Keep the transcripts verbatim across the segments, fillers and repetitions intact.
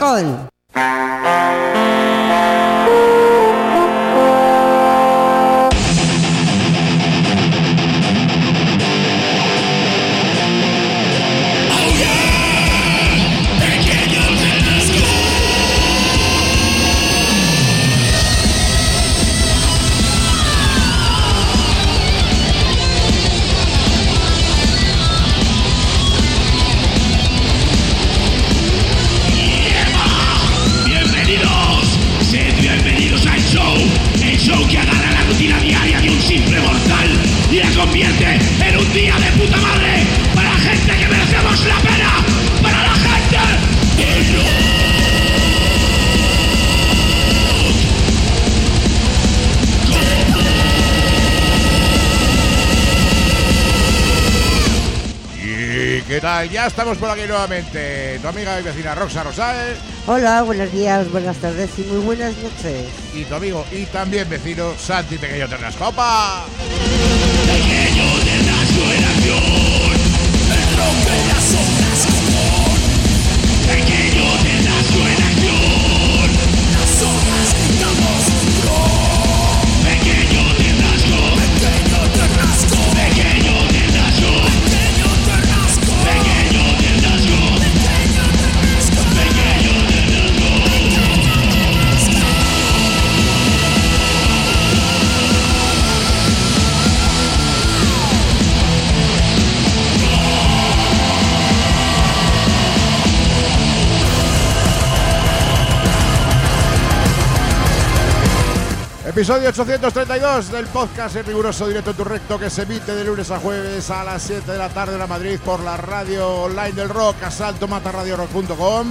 León. ¿Qué tal? Ya estamos por aquí nuevamente. Tu amiga y vecina Roxa Rosal. Hola, buenos días, buenas tardes y muy buenas noches. Y tu amigo y también vecino Santi Pequeño Ternascopa. Pequeño Ternasco en acción, el rompe las ondas común. Pequeño Ternasco en acción, las ondas gritamos pro. Pequeño Ternasco, pequeño Ternasco, pequeño Ternasco, pequeño Ternasco, pequeño Ternasco, pequeño Ternasco, pequeño Episodio ochocientos treinta y dos del podcast en riguroso directo en tu recto, que se emite de lunes a jueves a las siete de la tarde en Madrid por la radio online del rock, asalto mata radio rock punto com.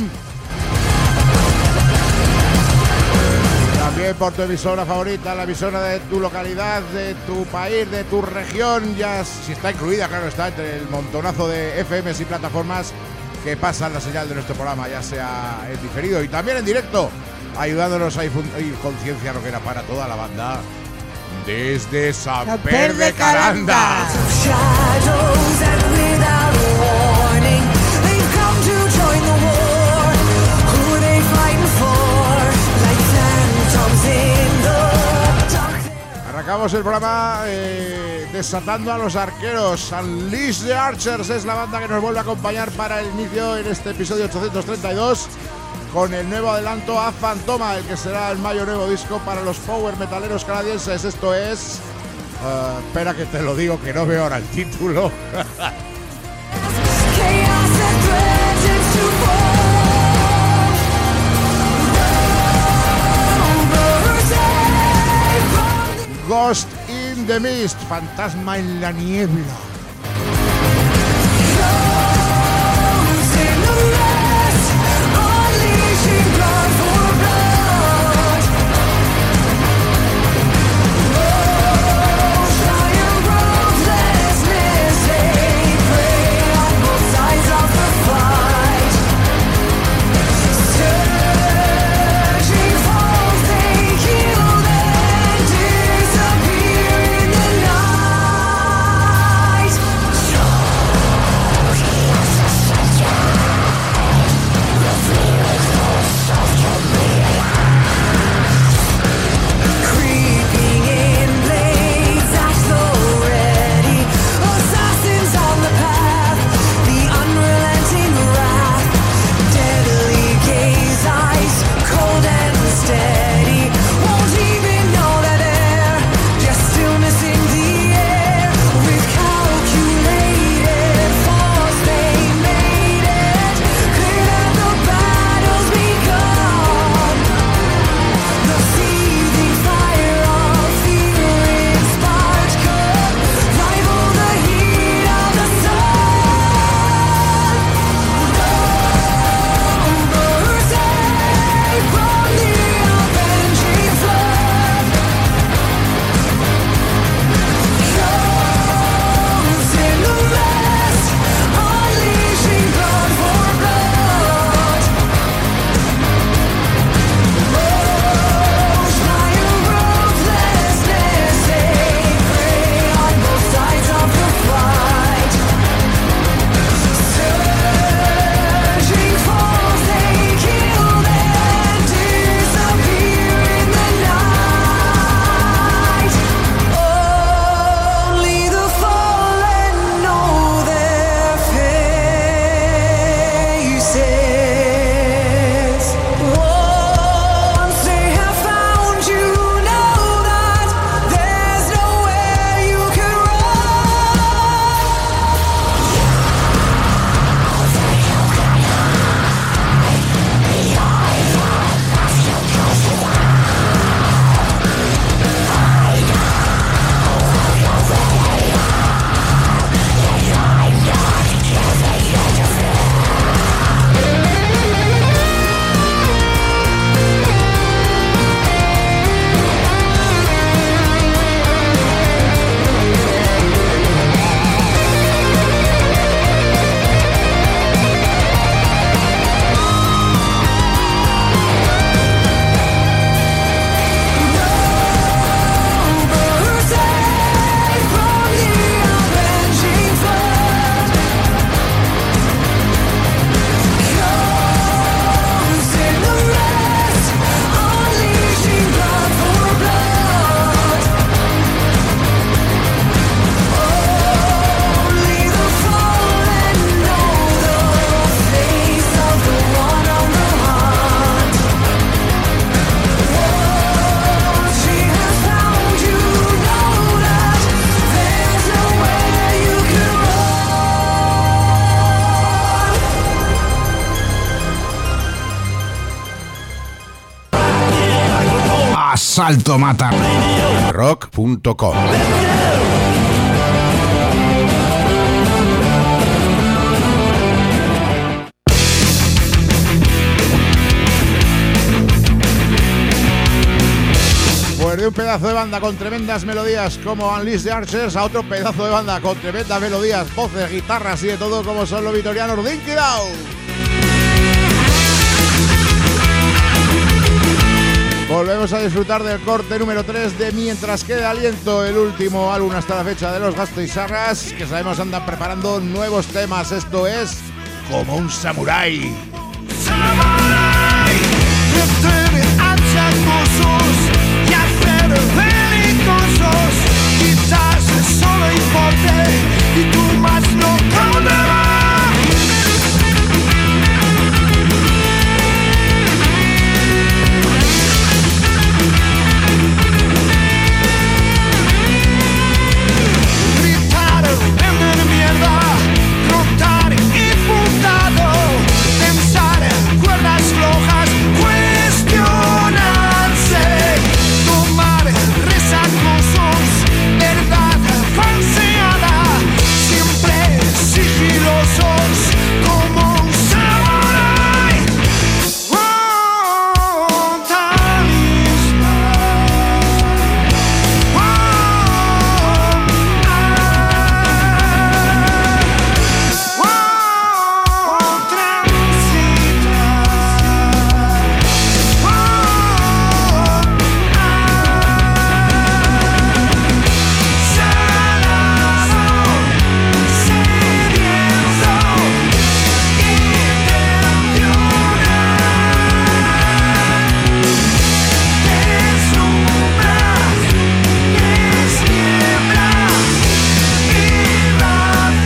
También por tu emisora favorita, la emisora de tu localidad, de tu país, de tu región, ya si está incluida, claro está, entre el montonazo de F Ms y plataformas que pasan la señal de nuestro programa, ya sea en diferido y también en directo, ayudándonos a ir conciencia rockera para toda la banda desde San Per de Caranda. Arrancamos el programa eh, desatando a los arqueros. Unleash the Archers es la banda que nos vuelve a acompañar para el inicio en este episodio ochocientos treinta y dos, con el nuevo adelanto a Fantoma, el que será el mayo nuevo disco para los power metaleros canadienses. Esto es... Uh, espera que te lo digo, que no veo ahora el título. Ghost in the Mist, fantasma en la niebla. Asalto Mata rock punto com. Pues de un pedazo de banda con tremendas melodías como Unleash the Archers a otro pedazo de banda con tremendas melodías, voces, guitarras y de todo como son los vitorianos Dinky Down. Volvemos a disfrutar del corte número tres de Mientras quede aliento, el último álbum hasta la fecha de los Gasteizarras, que sabemos andan preparando nuevos temas. Esto es Como un samurái. Y hacer belicosos, quizás solo importe y tú más no condenas. Gritar, vender mierda, rotar imputado, pensar en cuerdas flojas, cuestionarse, tomar resacosos, verdad falseada, siempre sigilosos como un samurái. Oh, talismán. Oh, ah. Oh, transitar. Oh, ah. Salado, sediento, intencional, deslumbras, desnieblas,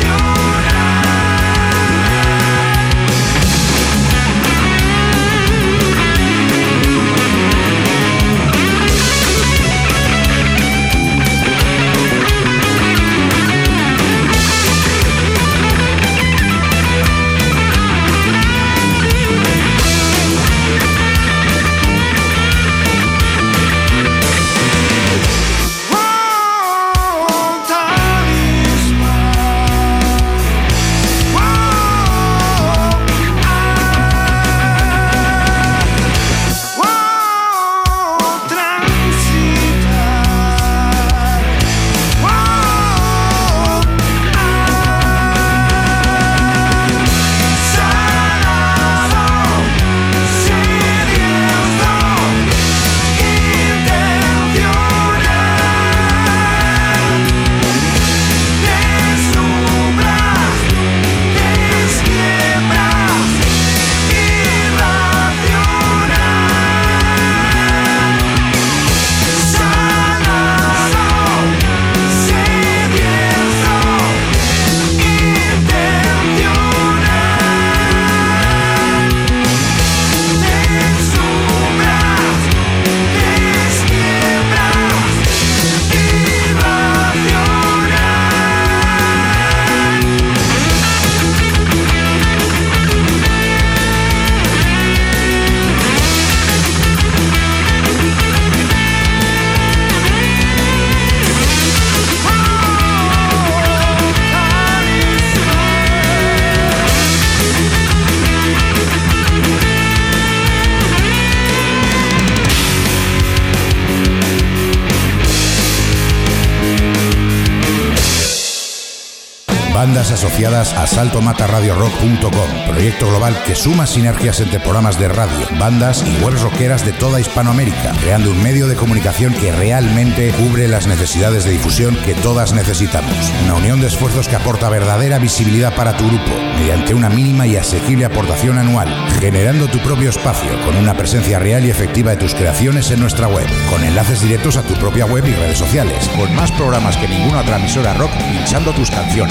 Bandas asociadas a Asalto Mata Radio Rock punto com, proyecto global que suma sinergias entre programas de radio, bandas y webs rockeras de toda Hispanoamérica, creando un medio de comunicación que realmente cubre las necesidades de difusión que todas necesitamos. Una unión de esfuerzos que aporta verdadera visibilidad para tu grupo, mediante una mínima y asequible aportación anual, generando tu propio espacio con una presencia real y efectiva de tus creaciones en nuestra web, con enlaces directos a tu propia web y redes sociales, con más programas que ninguna otra emisora rock pinchando tus canciones, con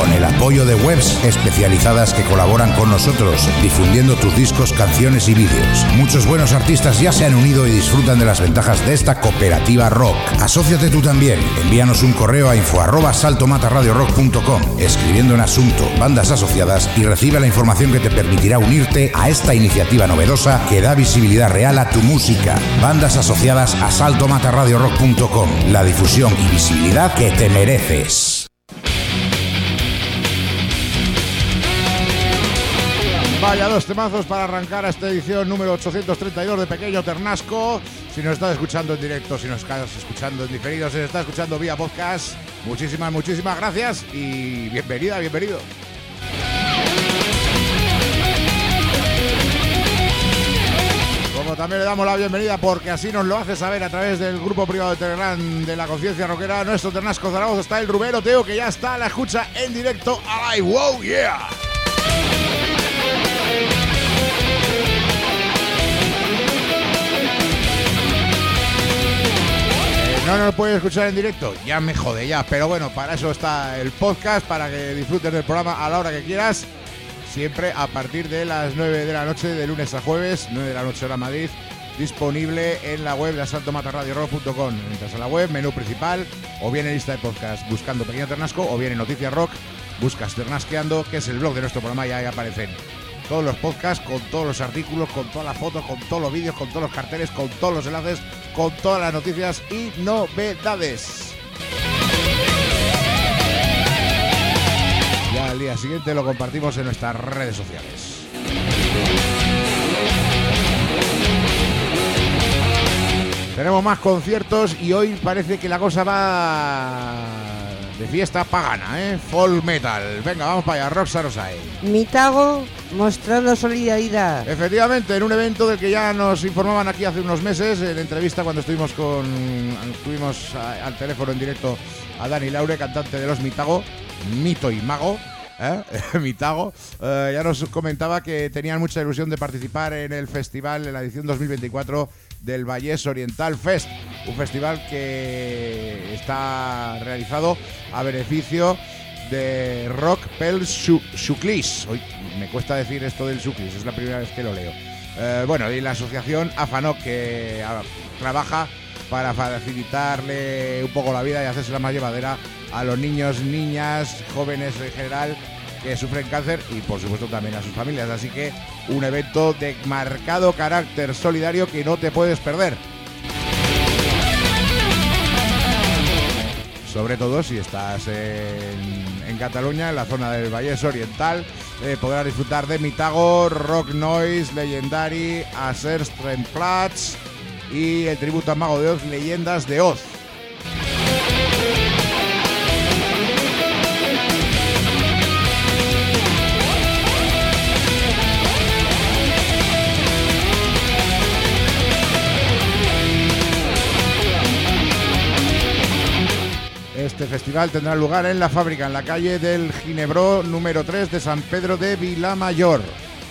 con el apoyo de webs especializadas que colaboran con nosotros, difundiendo tus discos, canciones y vídeos. Muchos buenos artistas ya se han unido y disfrutan de las ventajas de esta cooperativa rock. Asóciate tú también. Envíanos un correo a info arroba saltomatarradiorock punto com, escribiendo en asunto bandas asociadas, y recibe la información que te permitirá unirte a esta iniciativa novedosa que da visibilidad real a tu música. Bandas asociadas a saltomatarradiorock punto com, la difusión y visibilidad que te mereces. Vaya dos temazos para arrancar a esta edición número ochocientos treinta y dos de Pequeño Ternasco. Si nos estás escuchando en directo, si nos estás escuchando en diferido, si nos estás escuchando vía podcast, muchísimas, muchísimas gracias y bienvenida, bienvenido. Como también le damos la bienvenida, porque así nos lo hace saber a través del grupo privado de Telegram de la Conciencia Rockera, nuestro Ternasco Zaragoza, está el Rubero Teo, que ya está a la escucha en directo a live. ¡Wow, yeah! No nos puedes escuchar en directo, ya me jode ya, pero bueno, para eso está el podcast, para que disfrutes del programa a la hora que quieras, siempre a partir de las nueve de la noche, de lunes a jueves, nueve de la noche hora Madrid, disponible en la web de saltomatarradiorock punto com. Entras a la web, menú principal, o bien en lista de podcast buscando Pequeño Ternasco, o bien en Noticias Rock, buscas Ternasqueando, que es el blog de nuestro programa, y ahí aparecen todos los podcasts, con todos los artículos, con todas las fotos, con todos los vídeos, con todos los carteles, con todos los enlaces, con todas las noticias y novedades. Ya al día siguiente lo compartimos en nuestras redes sociales. Tenemos más conciertos y hoy parece que la cosa va de fiesta pagana, ¿eh? Folk metal. Venga, vamos para allá, Rockstar Osai. Mitago mostrando solidaridad. Efectivamente, en un evento del que ya nos informaban aquí hace unos meses, en entrevista cuando estuvimos con estuvimos a, al teléfono en directo a Dani Laure, cantante de los Mitago, Mito y Mago, ¿eh? Mitago, eh, ya nos comentaba que tenían mucha ilusión de participar en el festival, en la edición dos mil veinticuatro del Vallés Oriental Fest, un festival que está realizado a beneficio de Rock pel Xuclís. Hoy me cuesta decir esto del Xuclís, es la primera vez que lo leo. Eh, bueno, y la asociación AFANOC, que a, trabaja para facilitarle un poco la vida y hacérsela más llevadera a los niños, niñas, jóvenes en general que sufren cáncer, y por supuesto también a sus familias. Así que un evento de marcado carácter solidario que no te puedes perder. Sobre todo si estás en, en Cataluña, en la zona del Vallés Oriental, eh, podrás disfrutar de Mitago, Rock Noise, Legendary, Asers Tremplats y el tributo a Mago de Oz, Leyendas de Oz. Este festival tendrá lugar en la fábrica, en la calle del Ginebró número tres de San Pedro de Vilamayor.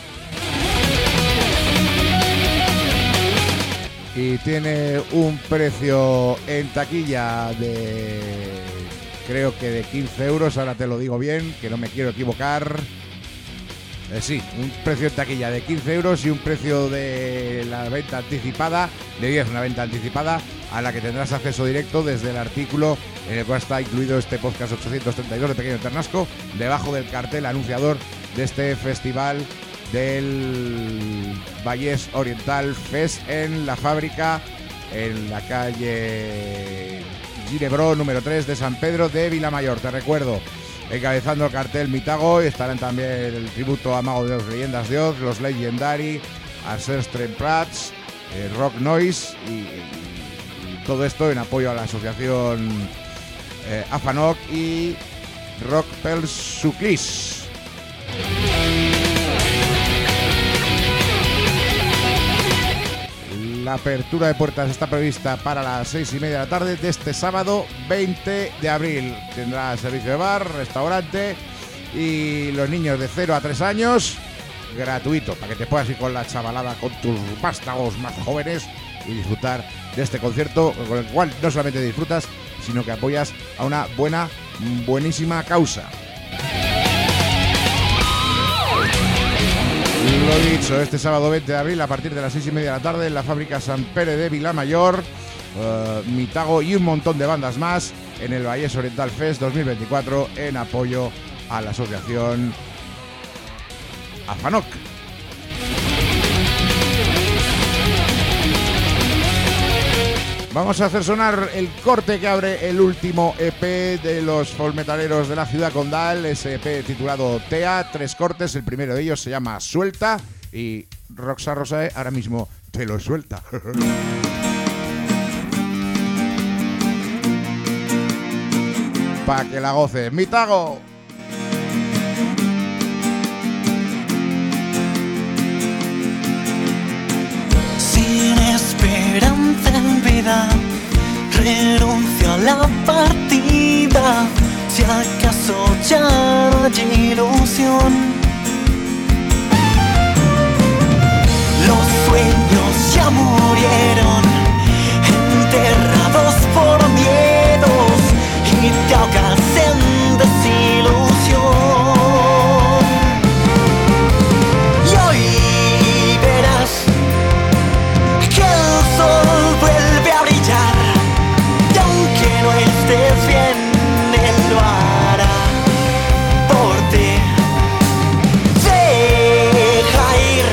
Y tiene un precio en taquilla de, creo que de quince euros, ahora te lo digo bien, que no me quiero equivocar. Eh, sí, un precio en taquilla de quince euros y un precio de la venta anticipada de diez, una venta anticipada a la que tendrás acceso directo desde el artículo en el cual está incluido este podcast ochocientos treinta y dos de Pequeño Ternasco, debajo del cartel anunciador de este festival del Vallés Oriental Fest en la fábrica, en la calle Ginebró número tres de San Pedro de Vilamayor. Te recuerdo, encabezando el cartel Mitago, estarán también el tributo a Mago de Oz, Leyendas de Oz, los Legendary, Asers Tremplats, eh, Rock Noise y, y todo esto en apoyo a la asociación eh, AFANOC y Rock pel Xuclís. La apertura de puertas está prevista para las seis y media de la tarde de este sábado veinte de abril. Tendrá servicio de bar, restaurante y los niños de cero a tres años gratuito, para que te puedas ir con la chavalada, con tus vástagos más jóvenes y disfrutar de este concierto con el cual no solamente disfrutas, sino que apoyas a una buena, buenísima causa. Lo dicho, este sábado veinte de abril a partir de las seis y media de la tarde en la fábrica San Pere de Vilamayor, uh, Mitago y un montón de bandas más en el Vallés Oriental Fest dos mil veinticuatro en apoyo a la asociación AFANOC. Vamos a hacer sonar el corte que abre el último E P de los folmetaleros de la ciudad condal, ese E P titulado T E A, tres cortes, el primero de ellos se llama Suelta y Roxa Rosae ahora mismo te lo suelta. Pa' que la goce. ¡Mitago! Sin esperanza en vida, renuncio a la partida. Si acaso ya no hay ilusión, los sueños ya murieron, enterrados por miedos, y te ahogas en desilusión. Y hoy verás que el sol vuelve a brillar, y aunque no estés bien, él lo hará por ti. Deja ir,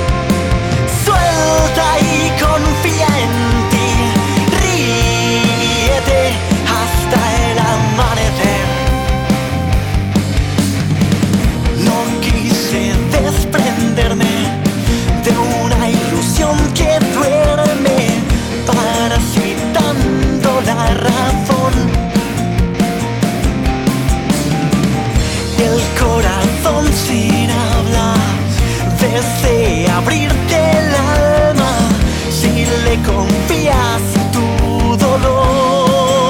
suelta y confía en ti, ríete hasta el amanecer. No quise desprenderme de una ilusión que duerme, parasitando la razón. El corazón sin hablar desea abrirte el alma si le confías tu dolor.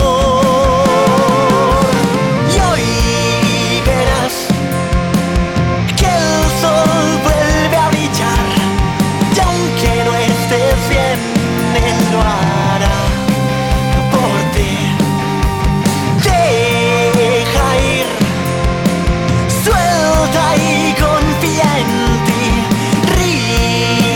Y hoy verás que el sol vuelve a brillar, y aunque no estés bien, él lo hará por ti. Deja ir, suelta y confía en ti, ríe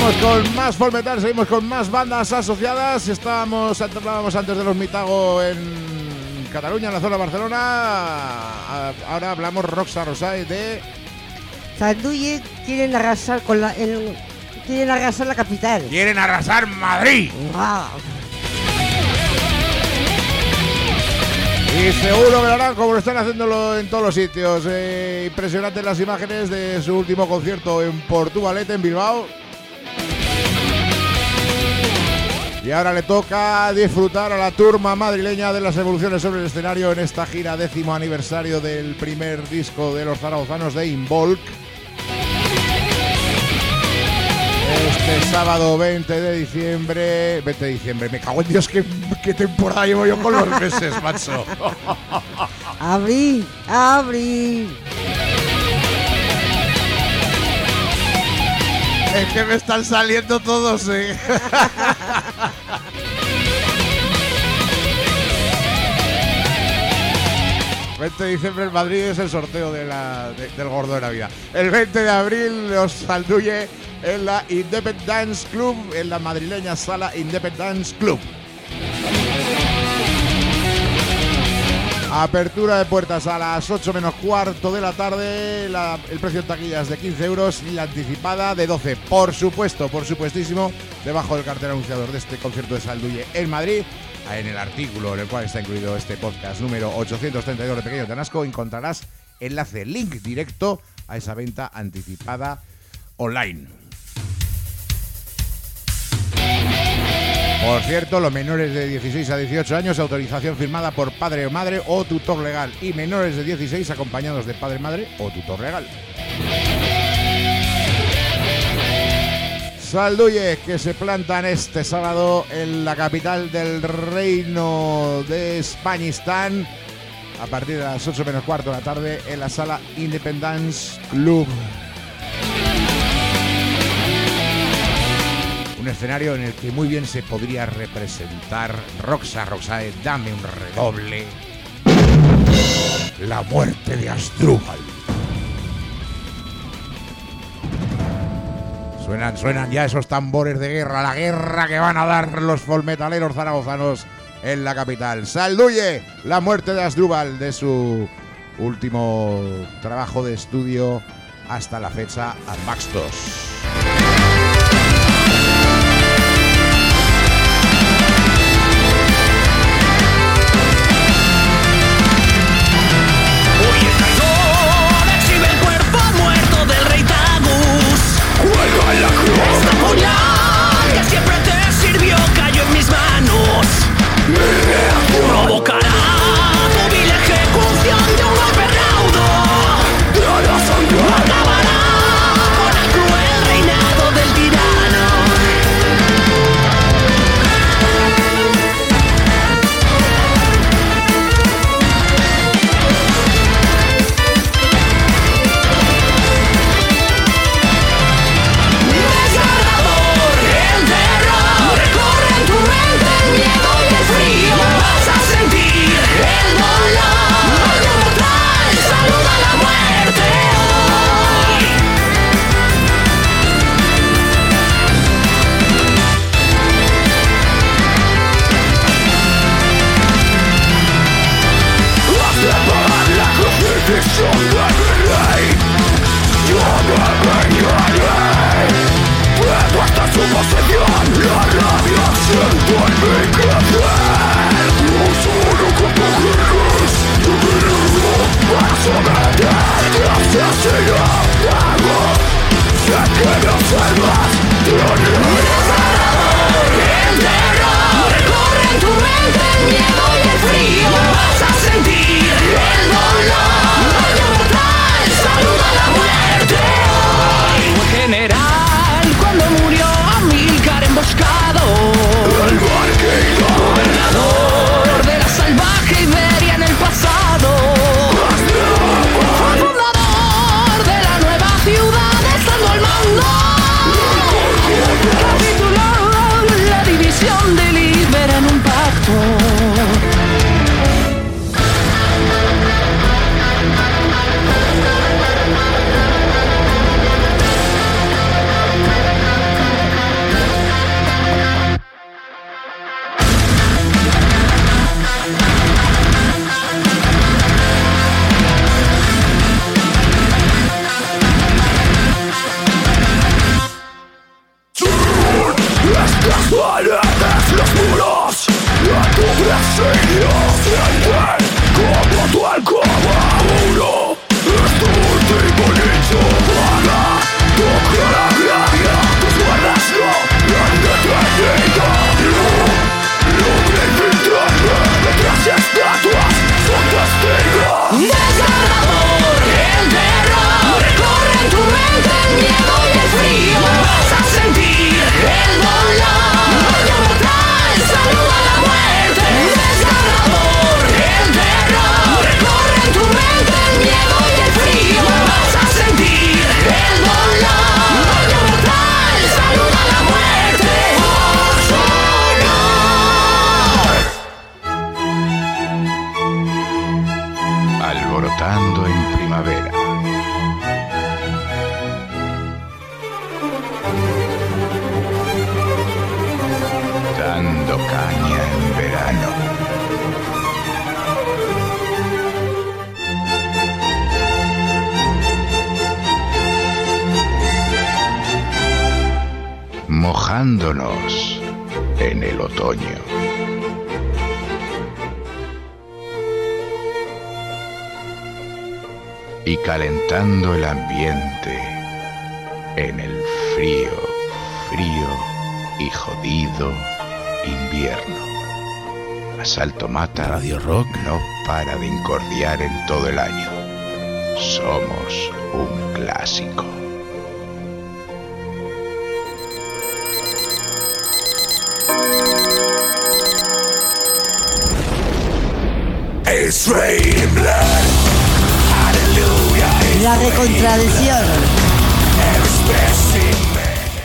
Seguimos con más Folk Metal, seguimos con más bandas asociadas. Estábamos, hablábamos antes de los Mitago en Cataluña, en la zona de Barcelona. Ahora hablamos Roxa Rosay de Sanduye. Quieren arrasar con la, el, quieren arrasar la capital. Quieren arrasar Madrid. Wow. Y seguro que lo harán como lo están haciéndolo en todos los sitios. Eh, impresionantes las imágenes de su último concierto en Portugalete, en Bilbao. Y ahora le toca disfrutar a la turma madrileña de las evoluciones sobre el escenario en esta gira décimo aniversario del primer disco de los zaragozanos de Involk. Este sábado veinte de diciembre. veinte de diciembre, me cago en Dios, qué, qué temporada llevo yo con los meses, macho. Abril, abril. Es que me están saliendo todos, eh. veinte de diciembre en Madrid es el sorteo de la, de, del gordo de Navidad. El veinte de abril los Sanduye en la Independence Club, en la madrileña sala Independence Club. Apertura de puertas a las ocho menos cuarto de la tarde. La, el precio en taquillas es de quince euros y la anticipada de doce. Por supuesto, por supuestísimo, debajo del cartel anunciador de este concierto de Sanduye en Madrid, en el artículo en el cual está incluido este podcast número ochocientos treinta y dos de Pequeño Tanasco, encontrarás enlace, link directo a esa venta anticipada online. Por cierto, los menores de dieciséis a dieciocho años, autorización firmada por padre o madre o tutor legal, y menores de dieciséis acompañados de padre, madre o tutor legal. Sanduye, que se plantan este sábado en la capital del Reino de Españistán a partir de las ocho menos cuarto de la tarde en la sala Independence Club. Un escenario en el que muy bien se podría representar Roxa Roxae, dame un redoble, la muerte de Asdrúbal. Suenan, suenan ya esos tambores de guerra, la guerra que van a dar los folmetaleros zaragozanos en la capital. Sanduye, la muerte de Asdrúbal, de su último trabajo de estudio hasta la fecha, Advaxtos. Esta puñal que siempre te sirvió cayó en mis manos. Provocará tu vil ejecución de un golpe raudo. Acabará con el cruel reinado del tirano. Miedo y el frío, vas a sentir el dolor. alborotando en primavera. Dando caña en verano. Mojándonos en el otoño. Y calentando el ambiente en el frío, frío y jodido invierno. Asalto Mata Radio Rock no para de incordiar en todo el año. Somos un clásico. It's raining blood. Hallelujah. La recontradicción. Every specimen.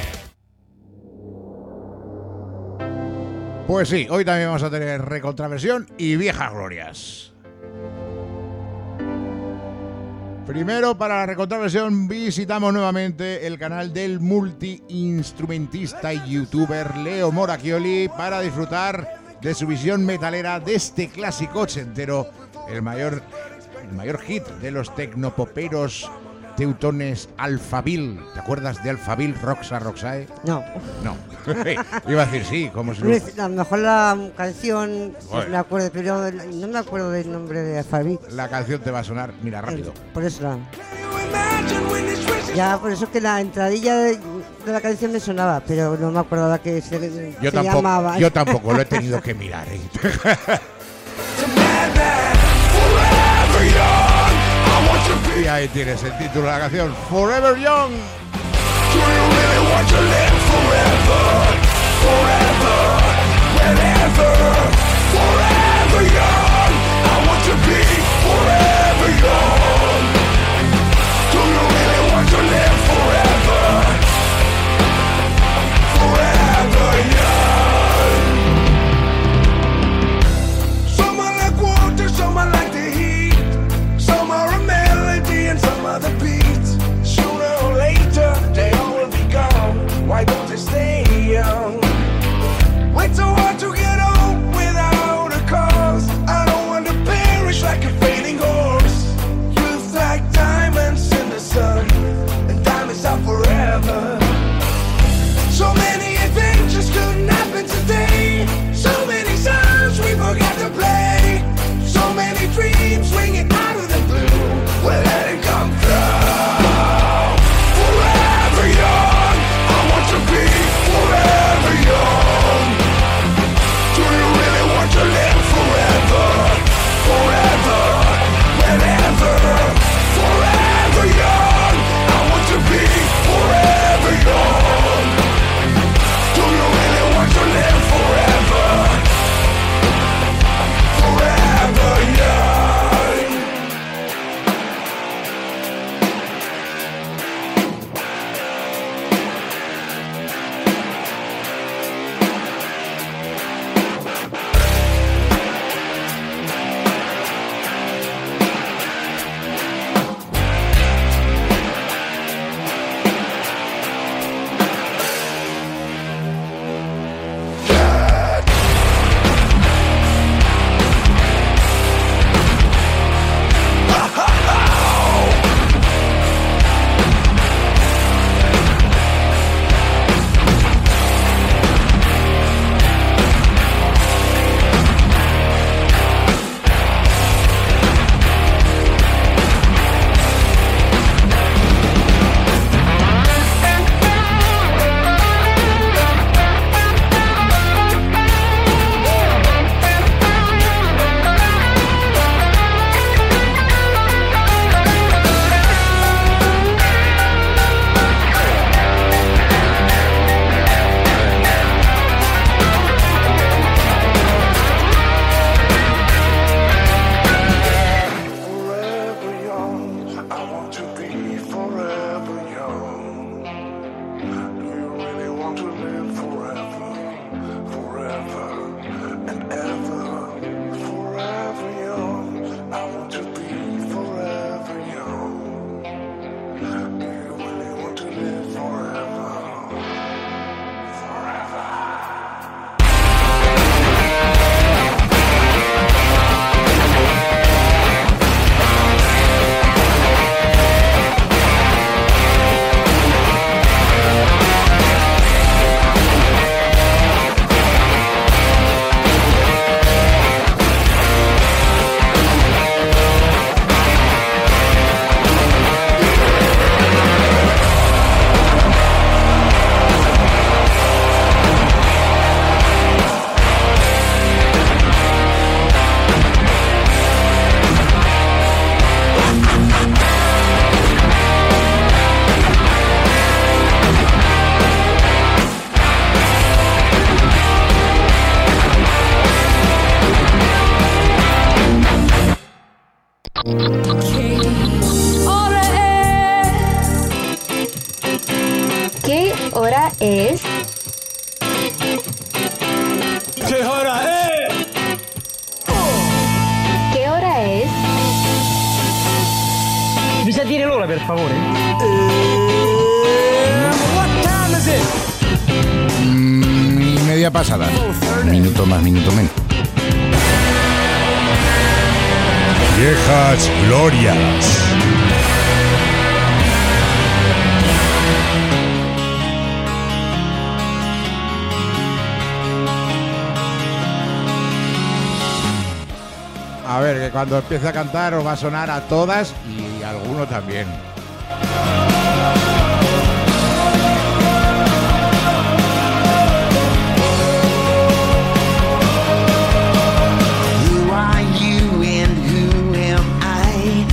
Pues sí, hoy también vamos a tener recontraversión y viejas glorias. Primero, para la recontraversión, visitamos nuevamente el canal del multiinstrumentista y youtuber Leo Moracchioli para disfrutar de su visión metalera de este clásico ochentero, el mayor, el mayor hit de los tecnopoperos teutones, Alphaville. ¿Te acuerdas de Alphaville, Roxa Roxae? No. No. Iba a decir sí, como si... A lo mejor la canción, Bueno. me acuerdo, pero no me acuerdo del nombre de Alphaville. La canción te va a sonar, mira, rápido. Por eso la... Ya, por eso que la entradilla de, de la canción me sonaba, pero no me acordaba que se, Yo se tampoco, llamaba. yo tampoco lo he tenido que mirar. ¿eh? Y ahí tienes el título de la canción, Forever Young. Some are like water, some are like the heat. Some are a melody and some are the beat. Sooner or later, they all will be gone. Why don't they stay young? Wait so hard to get old without a cause. I don't want to perish like a fading horse. Youth like diamonds in the sun, and diamonds are forever. So many adventures couldn't happen today. So many songs we forgot to play. So many dreams ¿Qué hora es? ¿Qué hora es? ¿Qué hora es? Mi sa dire l'ora, per favore? What time is it? Mm, y media pasada. Minuto más, minuto menos. Viejas glorias. A ver, que cuando empiece a cantar os va a sonar a todas y a alguno también. Who are you and who am I?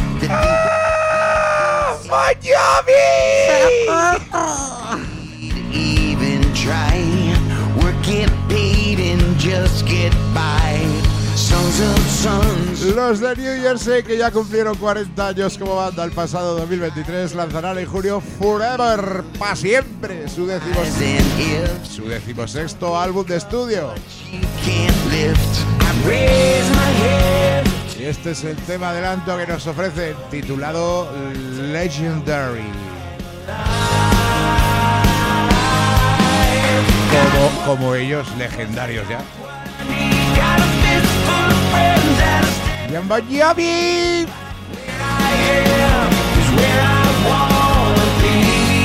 Even try, work get paid and just get by. Sons of sons. Los de New Jersey, que ya cumplieron cuarenta años como banda el pasado dos mil veintitrés, lanzarán en junio Forever, pa' siempre, su, decimos, As in if su decimosexto álbum de estudio. you can't lift, I raise my head. Y este es el tema adelanto que nos ofrecen, titulado Legendary. Como, como ellos, legendarios ya. Got a fistful of friends at a stand. ¡Bien, Miami! I am is where I wanna be.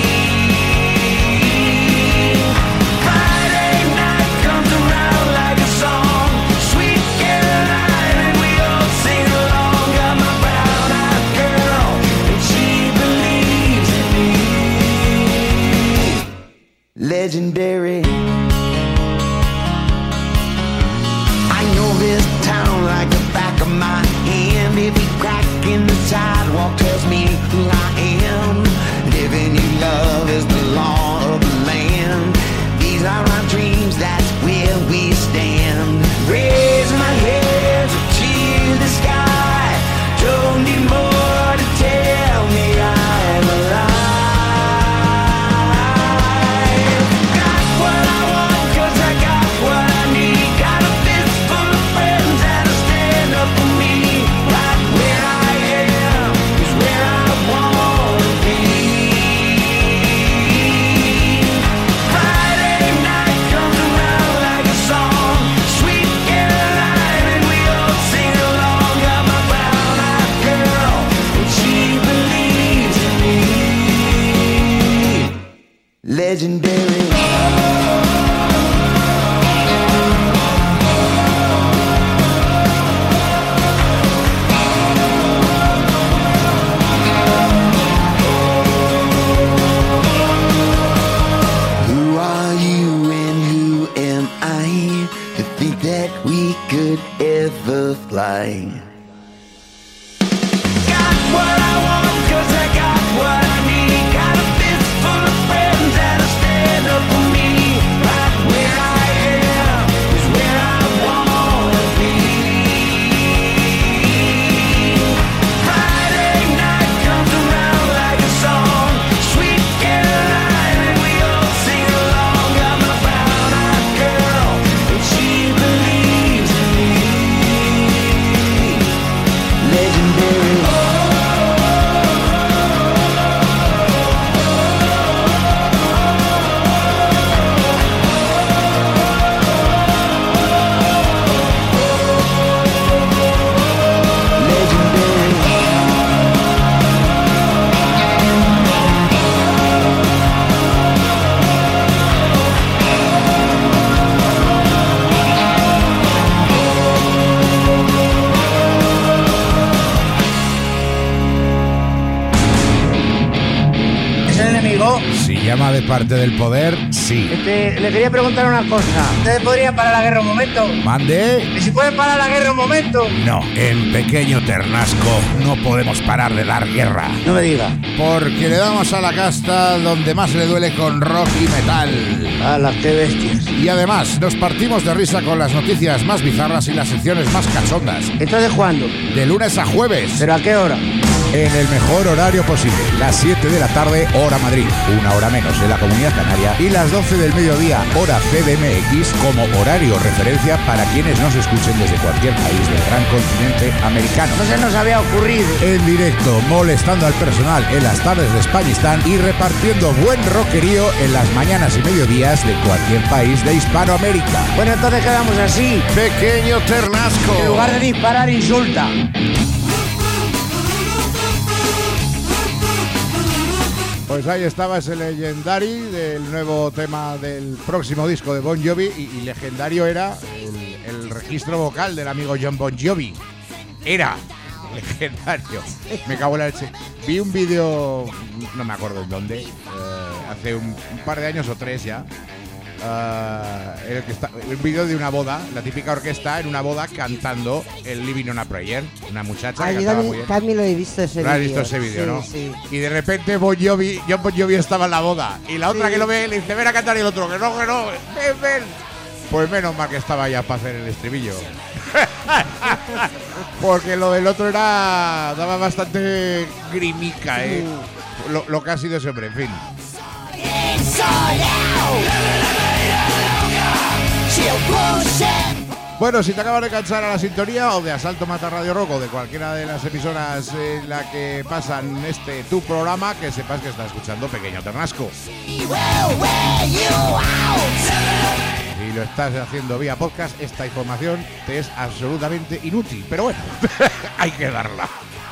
Friday night comes around like a song. Sweet Caroline and we all sing along. Got my brown-eyed girl and she believes in me. Legendary. I know this town like the back of my hand. Every crack in the sidewalk tells me who I am. Living in love is the law of the land. These are our dreams, that's where we stand. Raise my head to the sky. Don't need more to tell me I'm alive. Got what I want 'cause I got what I need. Got a fistful of friends that'll stand up for me. Right where I am is where I wanna be. Friday night comes around like a song. Sweet Caroline and we all sing along. Got my brown-eyed girl and she believes in me. Legendary. Who are you and who am I to think that we could ever fly? Got what I want 'cause I got what I need. Got a fistful of friends that'll stand up for me. Right where I am is where I wanna be. Friday night comes around like a song. Sweet Caroline and we all sing along. Got my brown-eyed girl and she believes in me. Legendary. Llama de parte del poder, sí. Este, le quería preguntar una cosa. ¿Ustedes podrían parar la guerra un momento? Mande. ¿Y si pueden parar la guerra un momento? No, en Pequeño Ternasco no podemos parar de dar guerra. No me diga. Porque le damos a la casta donde más le duele con rock y metal. ¡Hala, qué bestias! Y además nos partimos de risa con las noticias más bizarras y las secciones más cachondas. ¿Entonces cuándo? De lunes a jueves. ¿Pero a qué hora? En el mejor horario posible, las siete de la tarde, hora Madrid, una hora menos en la Comunidad Canaria, y las doce del mediodía, hora C D M X, como horario referencia para quienes nos escuchen desde cualquier país del gran continente americano. No se nos había ocurrido. En directo, molestando al personal en las tardes de Españistán y repartiendo buen rockerío en las mañanas y mediodías de cualquier país de Hispanoamérica. Bueno, entonces quedamos así. Pequeño Ternasco. En lugar de disparar, insulta. Pues ahí estaba ese Legendary del nuevo tema del próximo disco de Bon Jovi y, y legendario era el, el registro vocal del amigo John Bon Jovi. Era legendario. Me cago en la leche. Vi un vídeo, no me acuerdo en dónde, eh, hace un, un par de años o tres ya. Uh, en el que está, un vídeo de una boda, la típica orquesta en una boda cantando el Living on a Prayer, una muchacha Ay, que yo cantaba también, muy bien. también lo he visto ese vídeo. ¿Lo has visto ese vídeo, sí, no? Sí. Y de repente Bon Jovi, John Bon Jovi estaba en la boda y la otra Sí. que lo ve le dice ven a cantar y el otro que no, que no, ven, ven. Pues menos mal que estaba ya para hacer el estribillo. Porque lo del otro era daba bastante grimica, eh. Lo, lo que ha sido ese hombre, en fin. Bueno, si te acabas de cansar a la sintonía o de Asalto Mata Radio Rock o de cualquiera de las emisoras en la que pasan este tu programa, que sepas que estás escuchando Pequeño Ternasco. Si lo estás haciendo vía podcast, esta información te es absolutamente inútil, pero bueno, hay que darla.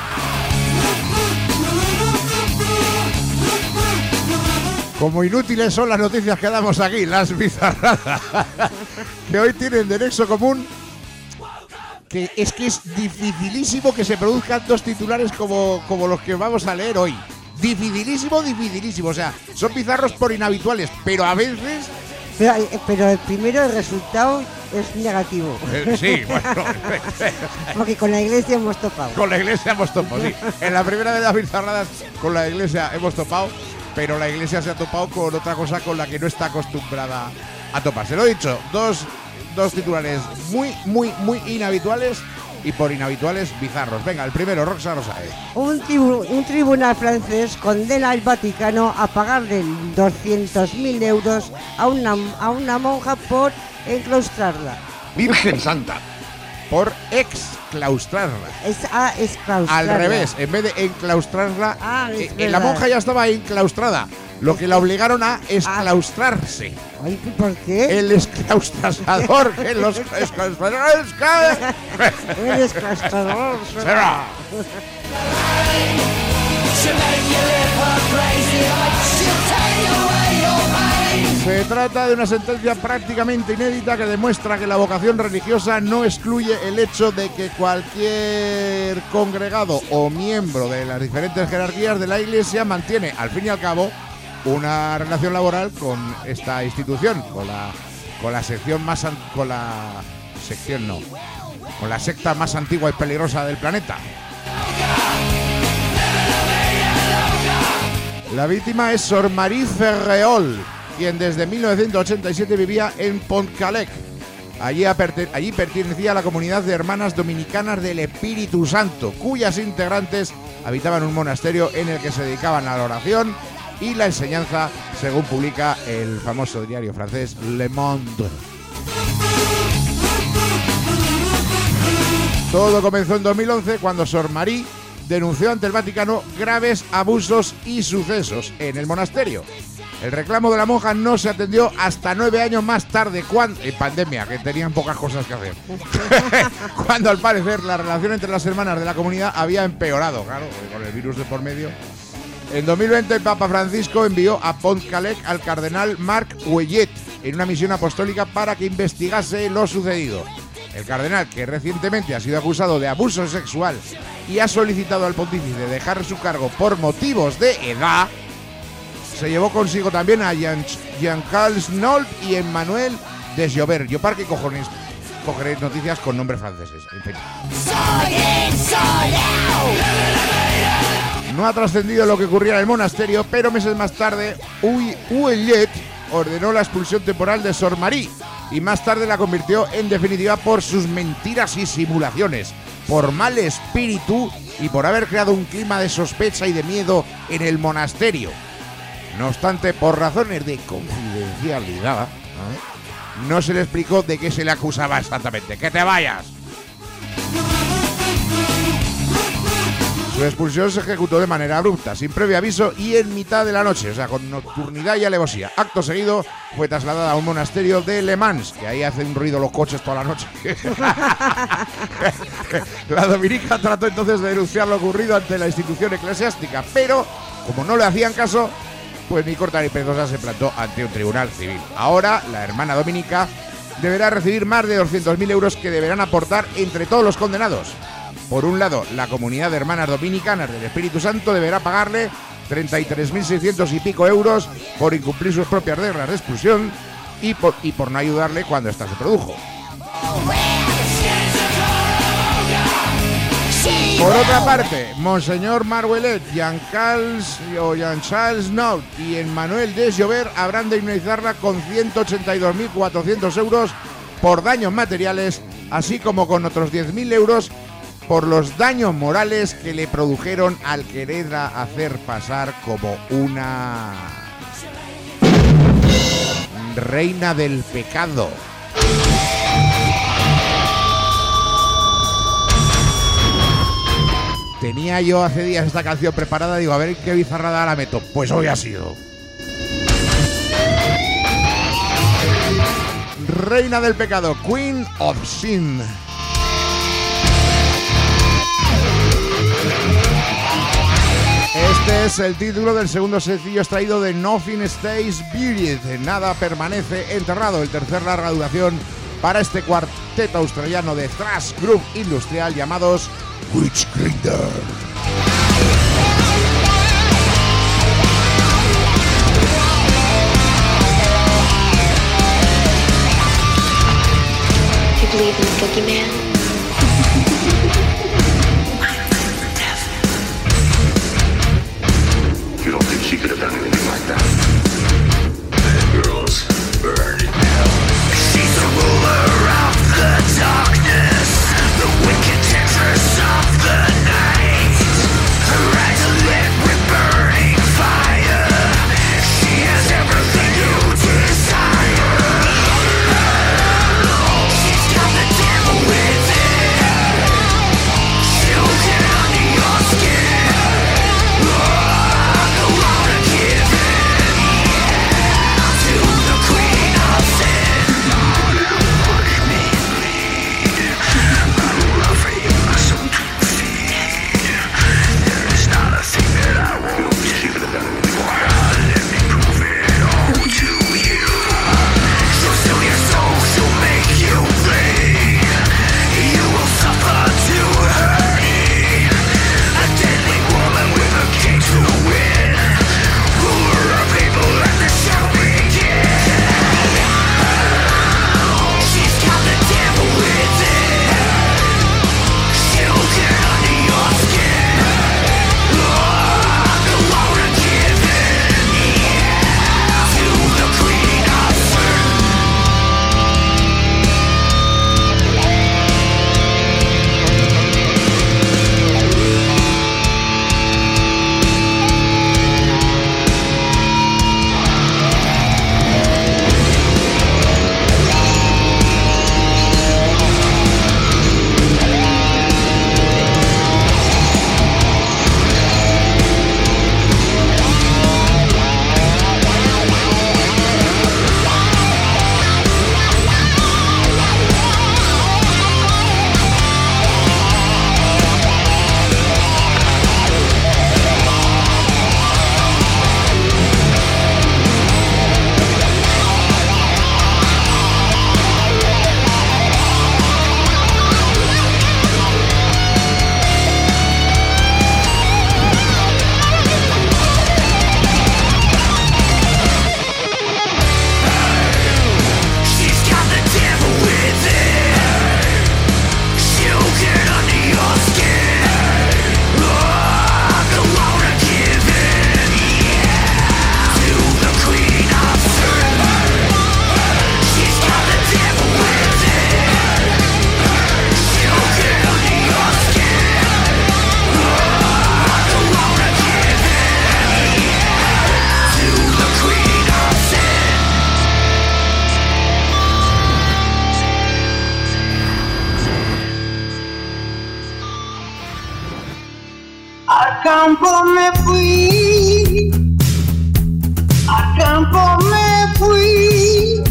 Como inútiles son las noticias que damos aquí, las bizarradas, que hoy tienen de nexo común que es que es dificilísimo que se produzcan dos titulares como, como los que vamos a leer hoy. Dificilísimo, dificilísimo. O sea, son bizarros por inhabituales, pero a veces... Pero, pero el primero, el resultado es negativo. Eh, sí, bueno. Porque con la iglesia hemos topado. Con la iglesia hemos topado, sí. En la primera de las bizarradas, con la iglesia hemos topado, pero la iglesia se ha topado con otra cosa con la que no está acostumbrada a toparse. Lo he dicho, dos, dos titulares muy, muy, muy inhabituales y por inhabituales bizarros. Venga, el primero, Roxa Rosae. Un, tribu- un tribunal francés condena al Vaticano a pagarle doscientos mil euros a una, a una monja por enclaustrarla. Virgen Santa. Por exclaustrarla. Es a exclaustrarla. Al revés, en vez de enclaustrarla, Ah, es eh, la verdad. monja ya estaba enclaustrada, lo que la obligaron a exclaustrarse. Ay, ¿por qué? El exclaustrador, que los exclaustradores. El exclaustrador. Será. Se trata de una sentencia prácticamente inédita que demuestra que la vocación religiosa no excluye el hecho de que cualquier congregado o miembro de las diferentes jerarquías de la Iglesia mantiene, al fin y al cabo, una relación laboral con esta institución, con la, con la sección más an- con la sección no, con la secta más antigua y peligrosa del planeta. La víctima es Sor Marie Ferreol, quien desde mil novecientos ochenta y siete vivía en Pont-Calec. Allí, aperte- allí pertenecía a la comunidad de hermanas dominicanas del Espíritu Santo, cuyas integrantes habitaban un monasterio en el que se dedicaban a la oración y la enseñanza, según publica el famoso diario francés Le Monde. Todo comenzó en dos mil once cuando Sor Marie denunció ante el Vaticano graves abusos y sucesos en el monasterio. El reclamo de la monja no se atendió hasta nueve años más tarde, cuando, en pandemia, que tenían pocas cosas que hacer. Cuando al parecer la relación entre las hermanas de la comunidad había empeorado, claro, con el virus de por medio. En dos mil veinte el Papa Francisco envió a Pont-Calec al cardenal Marc Ouellet en una misión apostólica para que investigase lo sucedido. El cardenal, que recientemente ha sido acusado de abuso sexual y ha solicitado al pontífice dejar su cargo por motivos de edad, Se llevó consigo también a Jean, Jean-Charles Nolte y Emmanuel Desjobert. Yo para qué cojones cogeré noticias con nombres franceses. En fin. No ha trascendido lo que ocurría en el monasterio, pero meses más tarde, Ouellet ordenó la expulsión temporal de Sor Marie y más tarde la convirtió en definitiva por sus mentiras y simulaciones, por mal espíritu y por haber creado un clima de sospecha y de miedo en el monasterio. No obstante, por razones de confidencialidad, ¿eh? no se le explicó de qué se le acusaba exactamente. ¡Que te vayas! Su expulsión se ejecutó de manera abrupta, sin previo aviso y en mitad de la noche, o sea, con nocturnidad y alevosía. Acto seguido, fue trasladada a un monasterio de Le Mans, que ahí hacen ruido los coches toda la noche. La dominica trató entonces de denunciar lo ocurrido ante la institución eclesiástica, pero, como no le hacían caso, pues ni corta ni perezosa se plantó ante un tribunal civil. Ahora, la hermana dominica deberá recibir más de doscientos mil euros que deberán aportar entre todos los condenados. Por un lado, la comunidad de hermanas dominicanas del Espíritu Santo deberá pagarle treinta y tres mil seiscientos y pico euros por incumplir sus propias reglas de expulsión y por, y por no ayudarle cuando ésta se produjo. Por otra parte, Monseñor Ouellet, Jean-Charles o Jean-Charles Nolte y Emmanuel Desjobert habrán de indemnizarla con ciento ochenta y dos mil cuatrocientos euros por daños materiales, así como con otros diez mil euros por los daños morales que le produjeron al quererla hacer pasar como una reina del pecado. Tenía yo hace días esta canción preparada, digo, a ver qué bizarrada la meto. Pues hoy ha sido. Reina del pecado, Queen of Sin. Este es el título del segundo sencillo extraído de Nothing Stays Buried. Nada permanece enterrado, el tercer larga duración para este cuarteto australiano de thrash groove industrial llamados Witchgrinder. You believe in the boogeyman? You don't think she could have done anything like that? That girl's burned in hell. She's the ruler of the darkness, the wicked temptress of the night. Her eyes are lit with burning fire. She has everything you desire. She's got the devil with campo me fui, al campo me fui,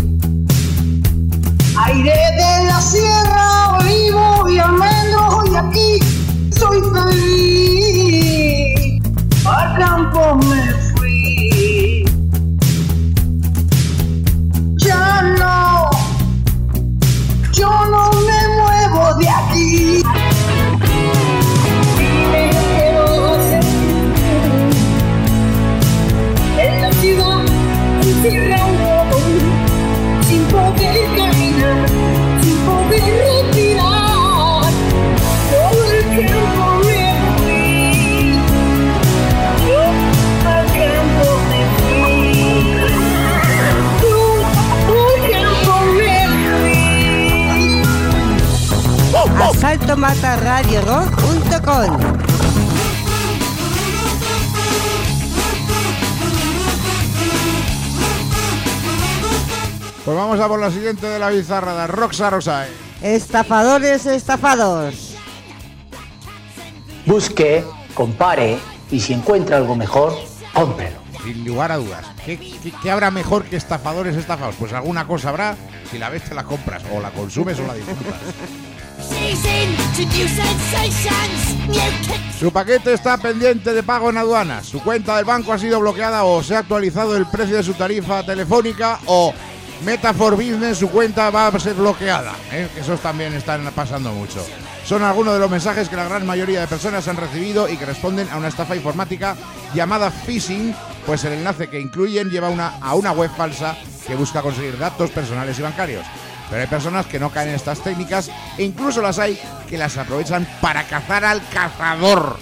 aire de la sierra, olivo y almendro, y aquí soy feliz, al campo me fui, ya no, yo no me muevo de aquí. En la ciudad encerrado, sin poder caminar, sin poder respirar, todo el campo me fui, yo al campo me fui, yo al campo me fui. Asalto Mata Radio Rock punto com. Pues vamos a por la siguiente de la bizarra, Roxa Rosae. Estafadores estafados. Busque, compare y si encuentra algo mejor, cómprelo. Sin lugar a dudas. ¿Qué, qué, qué habrá mejor que estafadores estafados? Pues alguna cosa habrá. Si la ves te la compras, o la consumes o la disfrutas. Su paquete está pendiente de pago en aduanas. Su cuenta del banco ha sido bloqueada o se ha actualizado el precio de su tarifa telefónica o Meta for Business, su cuenta va a ser bloqueada, ¿eh? Esos también están pasando mucho. Son algunos de los mensajes que la gran mayoría de personas han recibido y que responden a una estafa informática llamada phishing, pues el enlace que incluyen lleva una, a una web falsa que busca conseguir datos personales y bancarios. Pero hay personas que no caen en estas técnicas e incluso las hay que las aprovechan para cazar al cazador.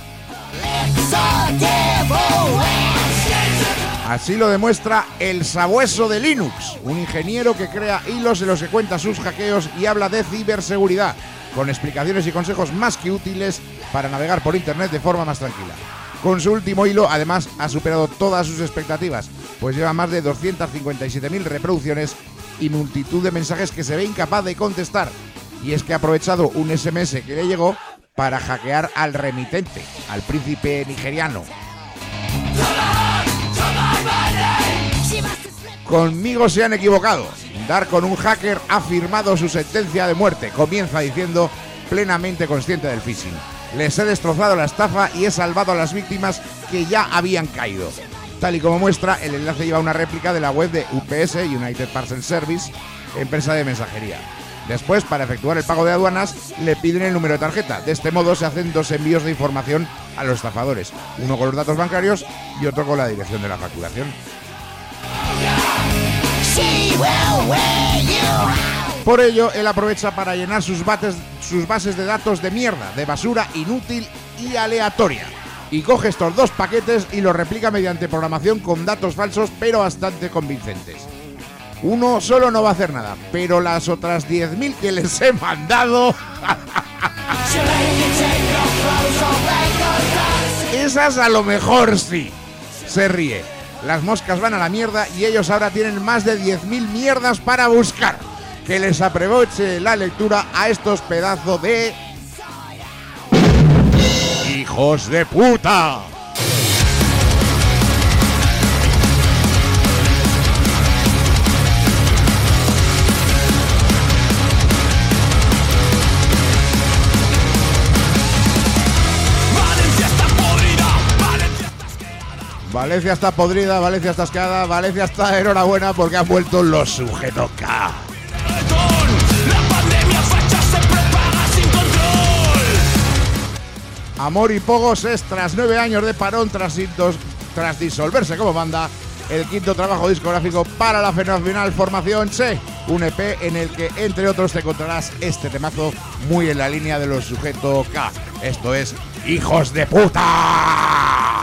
Así lo demuestra el sabueso de Linux, un ingeniero que crea hilos en los que cuenta sus hackeos y habla de ciberseguridad, con explicaciones y consejos más que útiles para navegar por internet de forma más tranquila. Con su último hilo, además, ha superado todas sus expectativas, pues lleva más de doscientas cincuenta y siete mil reproducciones y multitud de mensajes que se ve incapaz de contestar. Y es que ha aprovechado un ese eme ese que le llegó para hackear al remitente, al príncipe nigeriano. Conmigo se han equivocado. Dar con un hacker ha firmado su sentencia de muerte. Comienza diciendo, plenamente consciente del phishing. Les he destrozado la estafa y he salvado a las víctimas que ya habían caído. Tal y como muestra, el enlace lleva una réplica de la web de U P S, United Parcel Service, empresa de mensajería. Después, para efectuar el pago de aduanas, le piden el número de tarjeta. De este modo se hacen dos envíos de información a los estafadores, uno con los datos bancarios y otro con la dirección de la facturación. Por ello, él aprovecha para llenar sus, bates, sus bases de datos de mierda, de basura inútil y aleatoria. Y coge estos dos paquetes y los replica mediante programación con datos falsos pero bastante convincentes. Uno solo no va a hacer nada, pero las otras diez mil que les he mandado... esas a lo mejor sí. Se ríe. Las moscas van a la mierda y ellos ahora tienen más de diez mil mierdas para buscar. Que les aproveche la lectura a estos pedazos de... ¡hijos de puta! Valencia está podrida, Valencia está asqueada, Valencia está enhorabuena porque han vuelto los sujetos K. Amor y Pogos es, tras nueve años de parón, tras, tras disolverse como banda, el quinto trabajo discográfico para la fenomenal formación Che, un E P en el que, entre otros, te encontrarás este temazo muy en la línea de los sujetos K. Esto es ¡hijos de puta!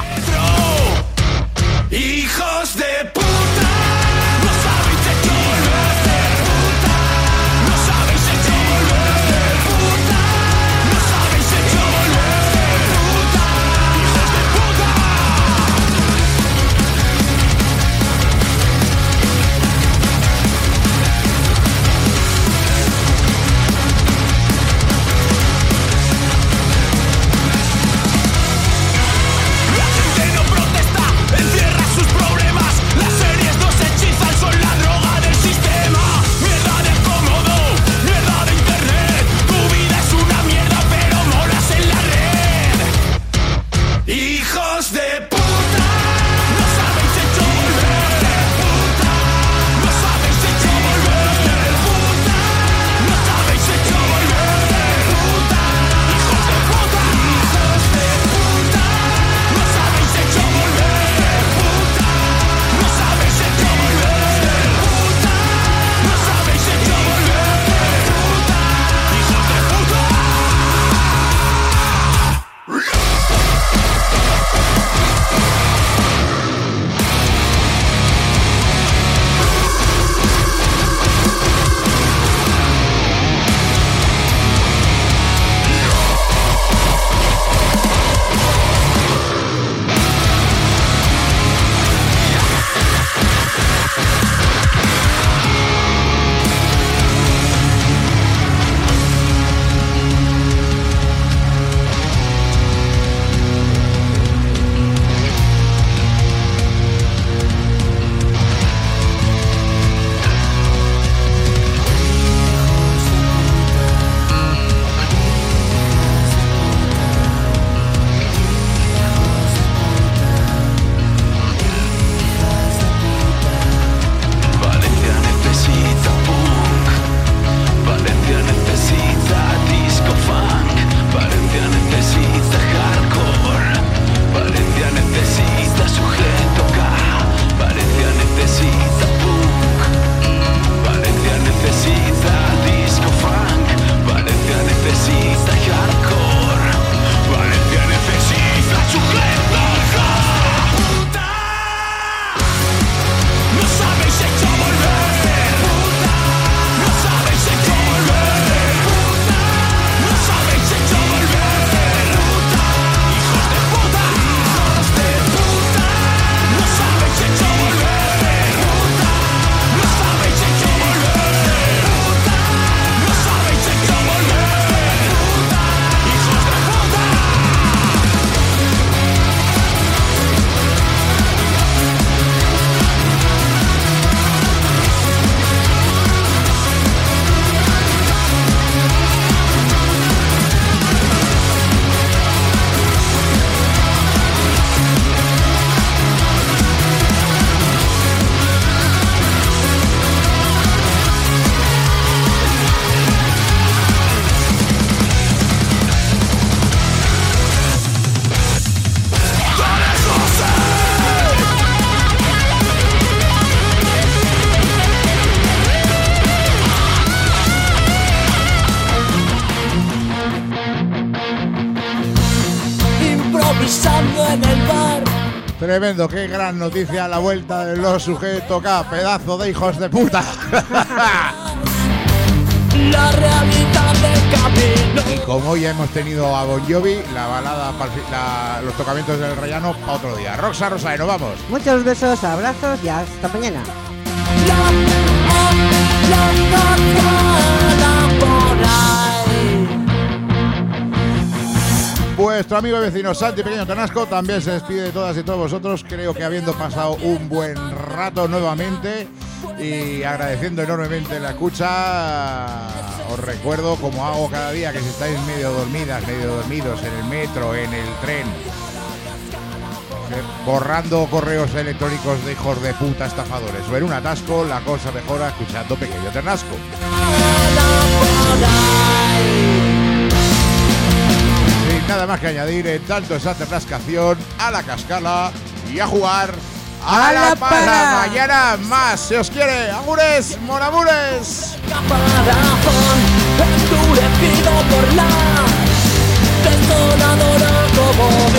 ¡Hijos de puta! No sabéis hecho de puta. No sabéis hecho de puta. No sabéis hecho de puta. ¡Hijos de puta! improvisando en el bar. Tremendo, qué gran noticia la vuelta de los sujetos K, pedazo de hijos de puta. La realidad del camino. Y como ya hemos tenido a Bon Jovi, la balada, la, los tocamientos del rellano para otro día. Roxa Rosae, nos vamos. Muchos besos, abrazos y hasta mañana. La, la, la, por ahí. Vuestro amigo y vecino Santi Pequeño Tenasco también se despide de todas y todos vosotros. Creo que habiendo pasado un buen rato nuevamente y agradeciendo enormemente la escucha, os recuerdo, como hago cada día, que si estáis medio dormidas, medio dormidos en el metro, en el tren, borrando correos electrónicos de hijos de puta estafadores o en un atasco, la cosa mejora escuchando Pequeño Ternasco. Sin nada más que añadir, en tanto esa ternascación, a la cascala y a jugar a, a la, la para. para. Mañana más, se os quiere. Amores, monamures. Endurecido por la detonadora como